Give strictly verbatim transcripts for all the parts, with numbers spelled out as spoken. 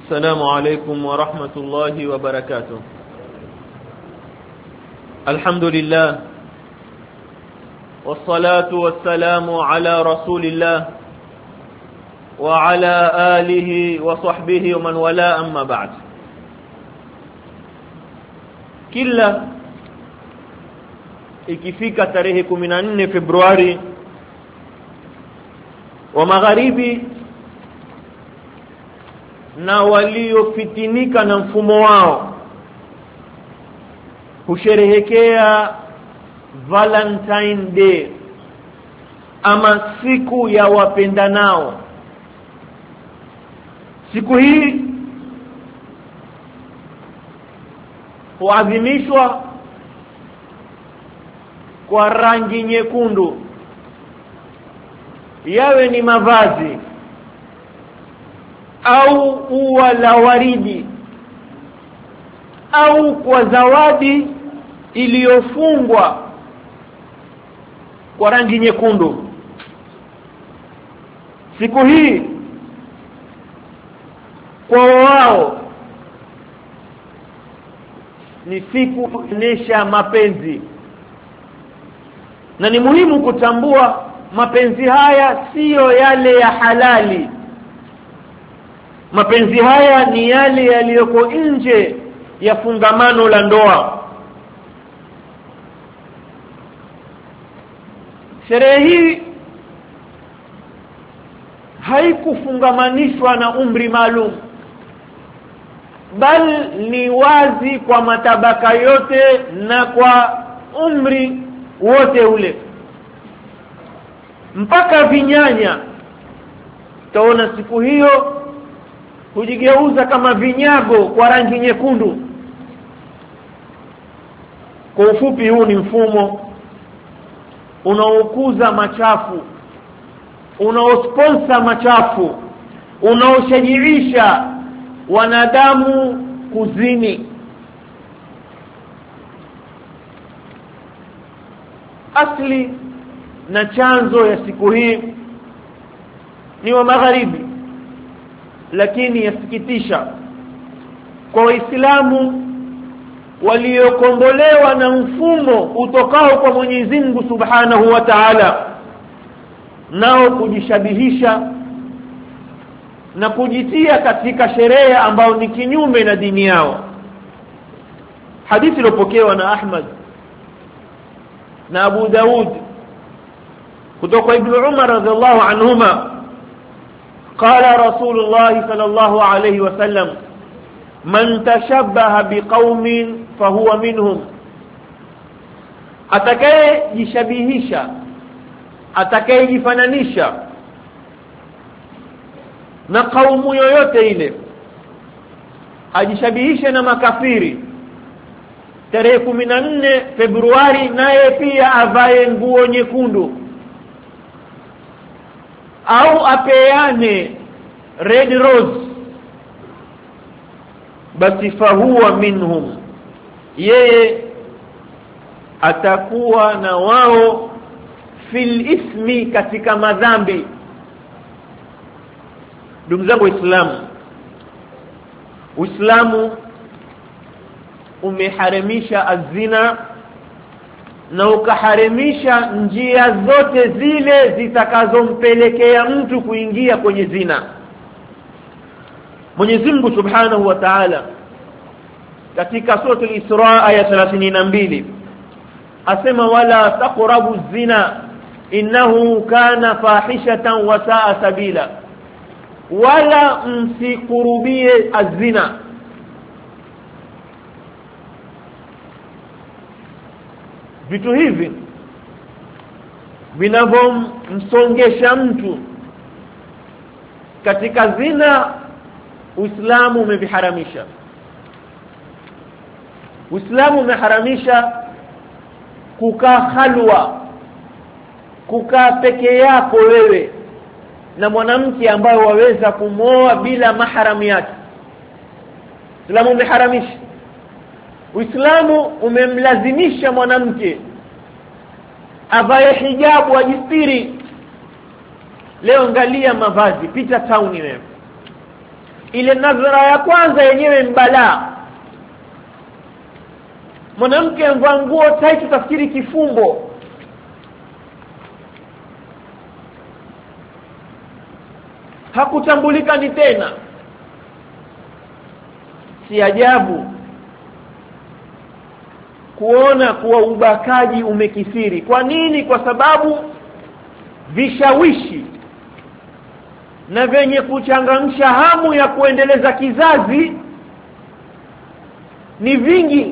السلام عليكم ورحمة الله وبركاته. الحمد لله والصلاة والسلام على رسول الله وعلى آله وصحبه ومن والاه أما بعد. Kila ikifika tarehe kumi na nne Februari wa magharibi na waliofitinika na mfumo wao husherehekea Valentine Day ama siku ya wapendanao. Siku hii huadhimishwa kwa rangi nyekundu, yawe ni mavazi au ua la waridi au kwa zawadi iliyofungwa kwa rangi nyekundu. Siku hii kwa wao ni siku kuonesha mapenzi, na ni muhimu kutambua mapenzi haya siyo yale ya halali. Mapenzi haya ni yale yaliyoko nje ya fungamano la ndoa. Sherehe hii haikufungamanishwa na umri maalum, bal ni wazi kwa matabaka yote na kwa umri wote ule. Mpaka vinyanya taona siku hiyo hujigeuza kama vinyago kwa rangi nyekundu. Kwa ufupi, huu ni mfumo unaokuza machafu, unaosponsor machafu, unaoshajiisha wanadamu kuzini. Asli na chanzo ya siku hii ni wa magharibi, lakini yasikitisha kwa Waislamu waliokombolewa na mfumo utokao kwa Mwenyezi Mungu Subhanahu wa Ta'ala, nao kujishabihisha na kujitia katika sherehe ambao ni kinyume na dini yao. Hadithi iliyopokewa na Ahmad na Abu Daud kutoka Ibn Umar radhiallahu anhuma, qala Rasulullah sallallahu alayhi wasallam, man tashabbaha biqaumin fahuwa minhum. Atakaye jishabihisha, atakaye jifananisha na kaumu yoyote ile, ajishabihishe na makafiri, tarehe kumi na nne Februari naye pia avae nguo nyekundu au apeane red rose, basi fahuwa minhum, yeye atakuwa na wao fil ismi, katika madhambi. Ndugu zangu Waislamu, Uislamu umeharamisha azina na ukaharimisha njia zote zile zitakazompelekea mtu kuingia kwenye zina. Mwenyezi Mungu Subhanahu wa Ta'ala katika sura al-Isra aya thelathini na mbili asema, wala taqrabu zina innahu kana fahishatan wa sa'a sabila, wala msikurubie azina. Vitu hivi vinavyomsongesha mtu katika zina, Uislamu umeviharamisha. Uislamu umeharamisha kukaa halwa, kukaa peke yako wewe na mwanamke ambaye waweza kumooa bila mahram yake. Uislamu umeharamisha. Uislamu umemlazimisha mwanamke avae hijabu, ajistiri. Leo angalia mavazi, pita town wewe, ile nadhara ya kwanza yenyewe mbala. Mwanamke amvaa nguo tight utafikiri kifumbo. Hakutambulika ni tena. Si ajabu kuona kuwa ubakaji umekithiri. Kwa nini? Kwa sababu vishawishi na venye kuchangamsha hamu ya kuendeleza kizazi ni vingi.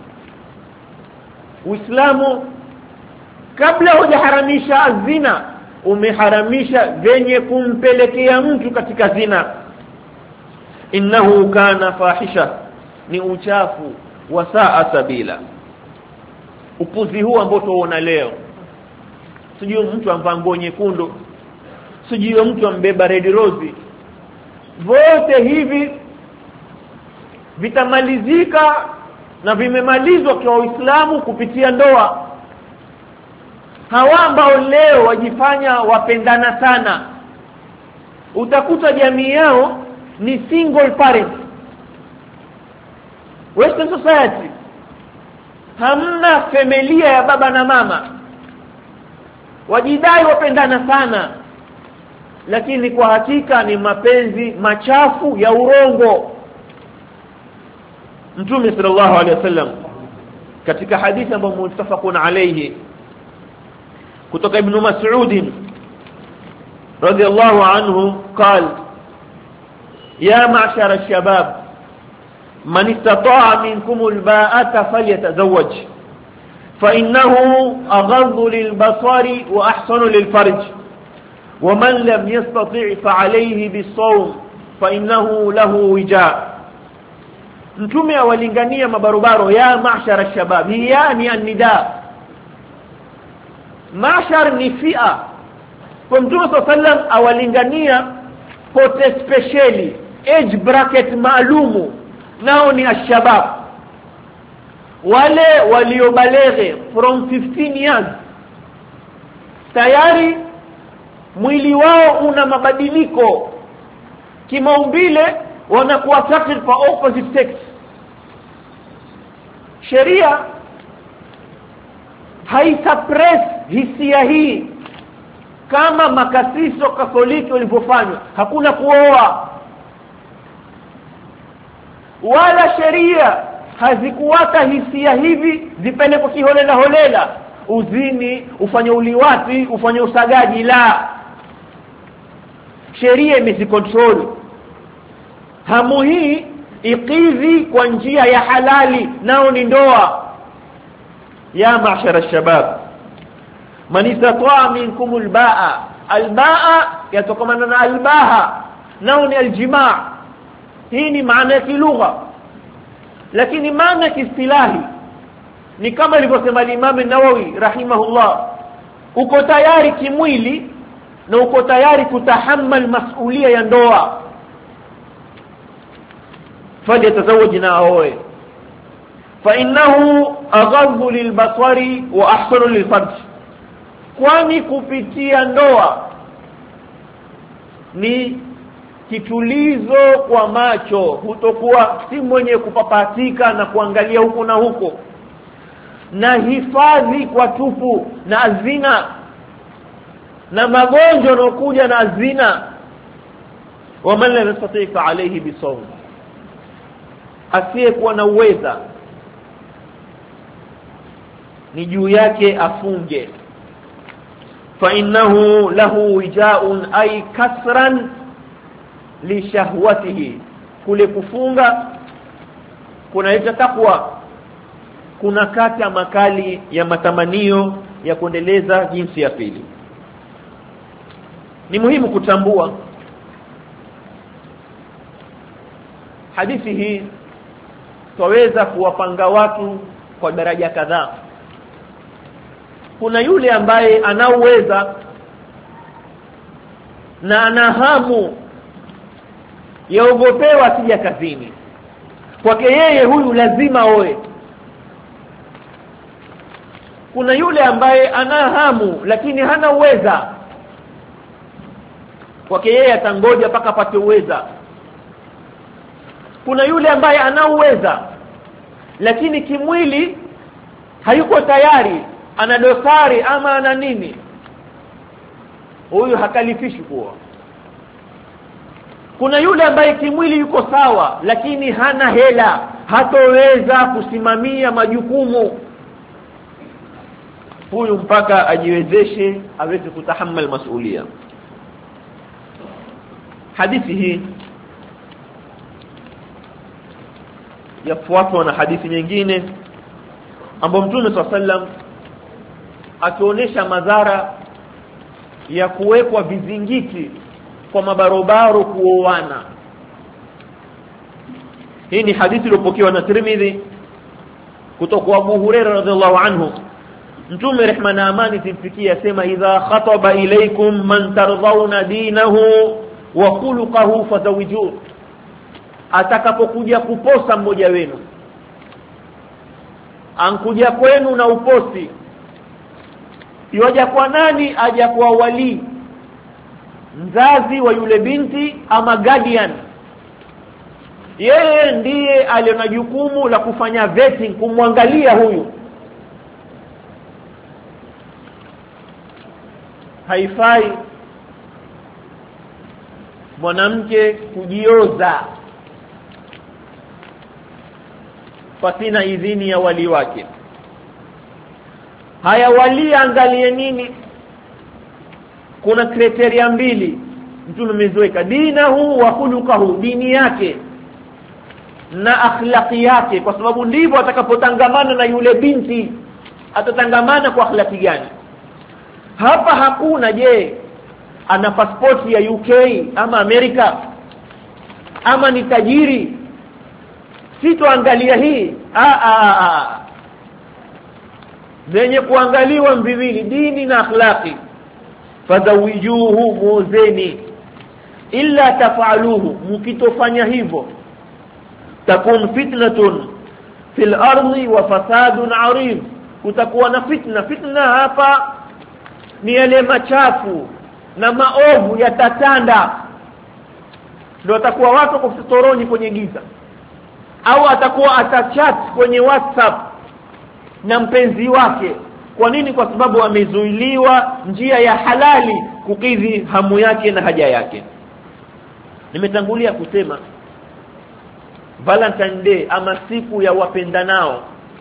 Uislamu kabla hujaharamisha zina umeharamisha venye kumpelekea mtu katika zina. Innahu kana fahisha, ni uchafu wa saa sabila. Upuzi huu ambao tuona leo, sijui mtu amvaa nguo nyekundu, sijui mtu ambeba red rose, vote hivi vitamalizika na vimemalizwa kwa Uislamu kupitia ndoa. Hawa ambao leo wajifanya wapendana sana, utakuta jamii yao ni single parent. Western society hamna familia ya baba na mama. Wajidai wapendana sana, lakini kwa hakika ni mapenzi machafu ya urongo. Mtume sallallahu alaihi wasallam katika hadithi ambayo muttafaqun alayhi kutoka Ibn Mas'ud radiyallahu anhu قال يا معشر الشباب من استطاع منكم الباءة فليتزوج فإنه أغض للبصر وأحسن للفرج ومن لم يستطع فعليه بالصوم فإنه له وجاء. Mtume awalingania mabarobaro ya ma'shara shabab, yani an-nida. Ma'shar ni fi'a. Kwa Mtume sallam awalingania pote specially age bracket maalumu, nao ni ashabab, wale waliobaleghe from fifteen years. Tayari mwili wao una mabadiliko kimaumbile, wanakuwa attracted for opposite sex. Sheria haisuppress hisia hii kama makasiso Katoliki walivyofanya. Hakuna kuoa, wala sheria hazikuwata hisia hivi zipelekwe kiholela holela, uzini, ufanye uliwati, ufanye usagaji. La, sheria imezicontrol hamu hii ikizi kwa njia ya halali, nao ni ndoa. Ya ma'shara shabab man istata'a minkum al-ba'a. Al-ba'a yatokamana na al-baha, nao ni al-jima'. Hii ni maana ya kilugha, lakini maana ya kiistilahi ni kama alivyosema Imam an-Nawawi rahimahullah, uko tayari kimwili na uko tayari kutahammal masulia ya ndoa, فليتزوج ناوي فإنه أغض للبصر وأحسن للفرج. kwani kupitia ndoa ni kitulizo kwa macho, hutokuwa si mwenye kupapatika na kuangalia huko na huko, na hifadhi kwa tupu na azina na magonjwa yanokuja na azina. wa man la yastati fa alayhi bisawm, asiyekuwa na uweza ni juu yake afunge. fa innahu lahu wija'un ay kasran li shahwatihi. Kule kufunga kunaleta takwa, kuna kata makali ya matamanio ya kuendeleza jinsi ya pili. Ni muhimu kutambua hadithi hii twaweza kuwapanga watu kwa daraja kadhaa. Kuna yule ambaye anaweza na ana hamu yaogopewa sija kazini, kwake yeye huyu lazima oe. Kuna yule ambaye ana hamu lakini hana uweza, kwake yeye atangoja mpaka apate uweza. kuna yule ambaye anauweza lakini kimwili hayuko tayari, ana dosari ama ana nini, huyu hakalifishi kuoa. Kuna yule ambaye kimwili yuko sawa lakini hana hela, hatoweza kusimamia majukumu, huyu mpaka ajiwezeshe aweze kutahammal masulia. Hadithi hii yafuatwa na hadithi nyingine ambapo Mtume swalla sallam akionyesha madhara ya kuwekwa vizingiti kwa mabarobaro kuoana. Hii ni hadithi iliyopokewa na Tirmidhi kutoka kwa Abu Hurairah radhiallahu anhu. Mtume rehma na amani zimfikie asema, idha khataba ilaykum man tardawna dinahu wa khuluquhu fazawijuhu, atakapokuja kuposa mmoja wenu, ankuja kwenu na uposi, yoja kwa nani? Aja kwa wali, mzazi wa yule binti ama guardian. Yeye ndiye aliona jukumu la kufanya vetting, kumwangalia huyu. Haifai mwanamke kujioza pasina idhini ya wali wake. Haya, wali angalie nini? Kuna kriteria mbili Mtume ameziweka: dinahu wa khuluquhu, dini yake na akhlaqi yake, kwa sababu ndivyo atakapotangamana na yule binti, atatangamana kwa akhlaqi gani. Hapa hakuna je ana pasipoti ya U K ama Amerika ama ni tajiri, sitoangalia hii. a a a zenye kuangaliwa mbili, dini na akhlaqi. Fadawijuhu, muzeni, illa tafaluhu, mkitofanya hivyo, takun fitnatun fil ardi wa fasadun arid, kutakuwa na fitna. Fitna hapa ni yale machafu na maovu yatatanda, ndio atakuwa watu kufitoroni kwenye giza, au atakuwa atachat kwenye WhatsApp na mpenzi wake. Kwa nini? Kwa sababu amezuiliwa njia ya halali kukidhi hamu yake na haja yake. Nimetangulia kusema Valentine Day ama siku ya wapendanao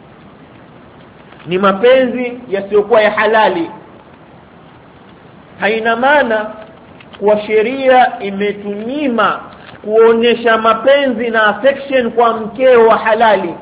ni mapenzi yasiyokuwa ya halali. Haina maana kwa sheria imetunyima kuonesha mapenzi na affection kwa mkeo wa halali.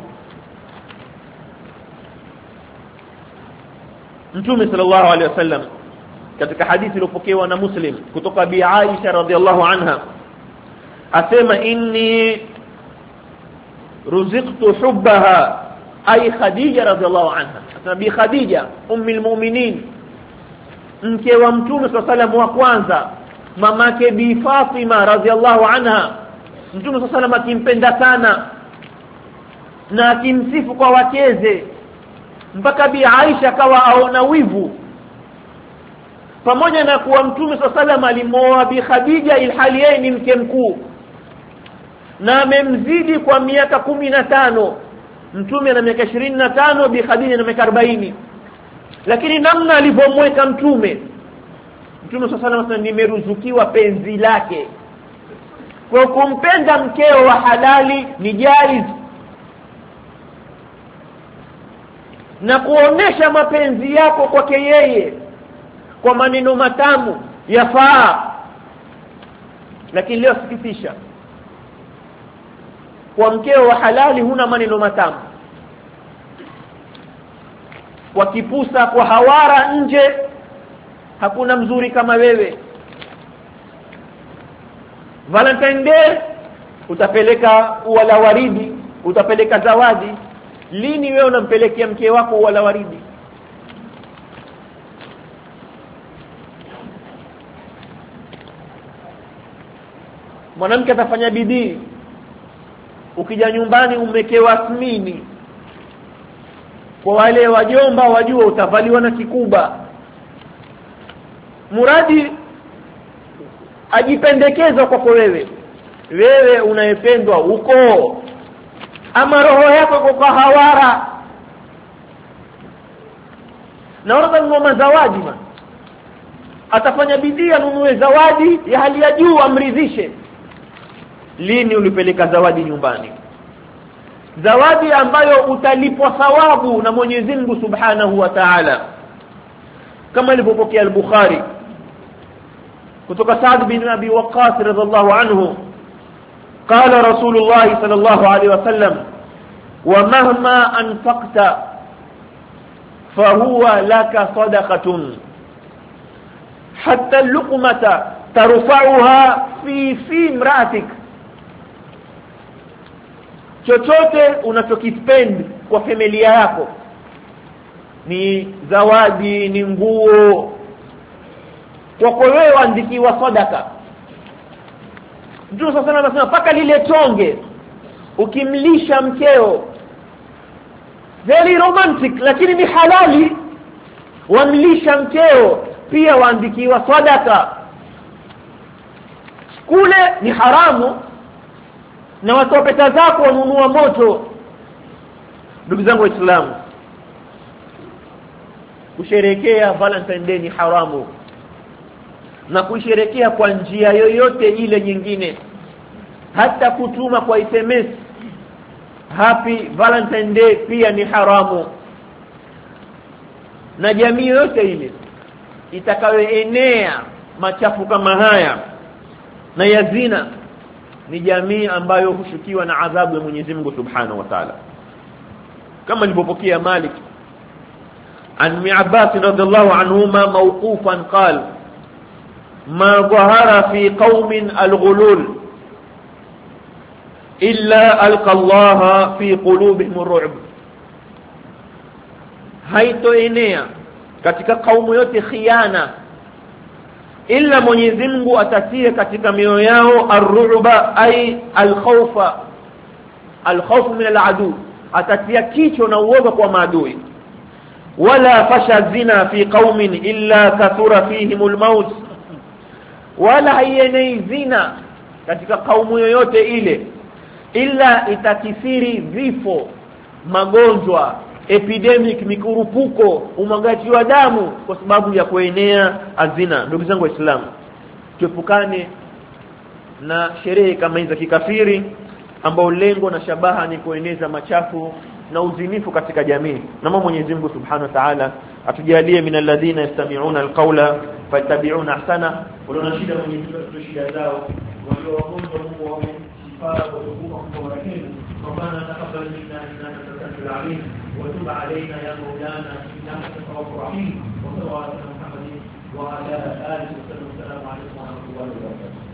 Mtume sallallahu alaihi wasallam katika hadithi iliyopokewa na Muslim kutoka Bi Aisha radhiallahu anha asema, inni ruziqtu hubbaha, ay Khadija radhiallahu anha. Asema Bi Khadija ummul mu'minin, mke wa Mtume sallallahu alaihi wasallam wa kwanza, mamake Bi Fatima radhiallahu anha. Mtume sallallahu alaihi wasallam akimpenda sana na akimsifu kwa wakeze, mpaka Bi Aisha akawa aona wivu, pamoja na kuwa Mtume sallallahu alaihi wasallam alimoa Bi Khadija ilhali yeye ni mke mkuu na amemzidi kwa miaka kumi na tano. Mtume ana miaka ishirini na tano, Bi Khadija ana miaka arobaini. Lakini namna alivyomweka Mtume Mtume sallallahu alaihi wasallam, nimeruzukiwa penzi lake. Kwa kumpenda mkeo wa halali ni jaiz, na kuonesha mapenzi yako kwake yeye kwa maneno matamu yafaa. Lakini leo sikitisha, kwa mkeo wa halali huna maneno matamu, kwa kipusa, kwa hawara nje, hakuna mzuri kama wewe. Valentine Day utapeleka ua la waridi, utapeleka zawadi. Lini wewe unampelekea mke wako ua la waridi? Mwanamke atafanya bidii, ukija nyumbani umekewa asmini, kwa wale wajomba wajua utavaliwa na kikuba, muradi ajipendekeza kwako wewe. wewe unayependwa uko, ama roho yako kwa hawara, na unataka kununua zawadi man, atafanya bidii anunue zawadi ya hali ya juu amridhishe. Lini ulipeleka zawadi nyumbani? Zawadi ambayo utalipwa thawabu na Mwenyezi Mungu Subhanahu wa Ta'ala, kama ilipopokea al-Bukhari kutoka Sa'd bin Abi Waqqas radhiallahu anhu, qala Rasulullah sallallahu alayhi wasallam, wa mahma anfaqta fahuwa laka sadaqatun hatta al-luqmata tarfa'uha fi fi imra'atik. Chochote unachokispend kwa familia yako, ni zawadi, ni nguo, kwa kwa wewe andikiwa sadaka. Mtume sasa anasema paka lile tonge ukimlisha mkeo, very romantic lakini ni halali, wamlisha mkeo pia waandikiwa sadaka. Kule ni haramu na watoa pesa zako wanunua moto. Ndugu zangu Waislamu, kusherehekea Valentine Day ni haramu, na kusherehekea kwa njia yoyote ile nyingine, hata kutuma kwa S M S Happy Valentine Day pia ni haramu. Na jamii yote ile itakayoenea machafu kama haya na ya zina ni jamii ambayo hushukiwa na adhabu ya Mwenyezi Mungu Subhanahu wa Ta'ala, kama ilipopokea Malik an Ibn Abbas radhiallahu anhuma mawqufan qala ma dhahara fi qaumin al-ghulul illa alqa Allah fi qulubihim ar-ru'b. Haitoenea katika kaumu yote khiana illa Mwenyezi Mungu atatia katika mioyo yao ar-ru'ba ay al-khawfa, al-khawf min al-adu, atatia kicho na uoga kwa maadui. Wala fasha zina fi qaumin illa kathura fihim al-maut, wala hayenei zina katika kaumu yoyote ile illa itakithiri vifo, magonjwa, epidemic, mikurupuko, umwagaji wa damu kwa sababu ya kuenea azina. Ndugu zangu Waislamu, tuepukane na sherehe kama hizo kikafiri ambao lengo na shabaha ni kueneza machafu na uzinifu katika jamii. Na Mwenyezi Mungu Subhanahu wa Ta'ala atujalie minal ladhina yastami'una alqawla fattabi'una ahsana. Wala shida Mwenyezi Mungu shida zao, walio wagonjwa Mungu wawe shifa wa kutukuka kwa rahim. ربنا تقبل منا انك انت السميع العليم وتب علينا يا مولانا انك انت التواب الرحيم. وصلى الله على محمد وعلى اله وصحبه وسلم. السلام عليكم ورحمه الله وبركاته.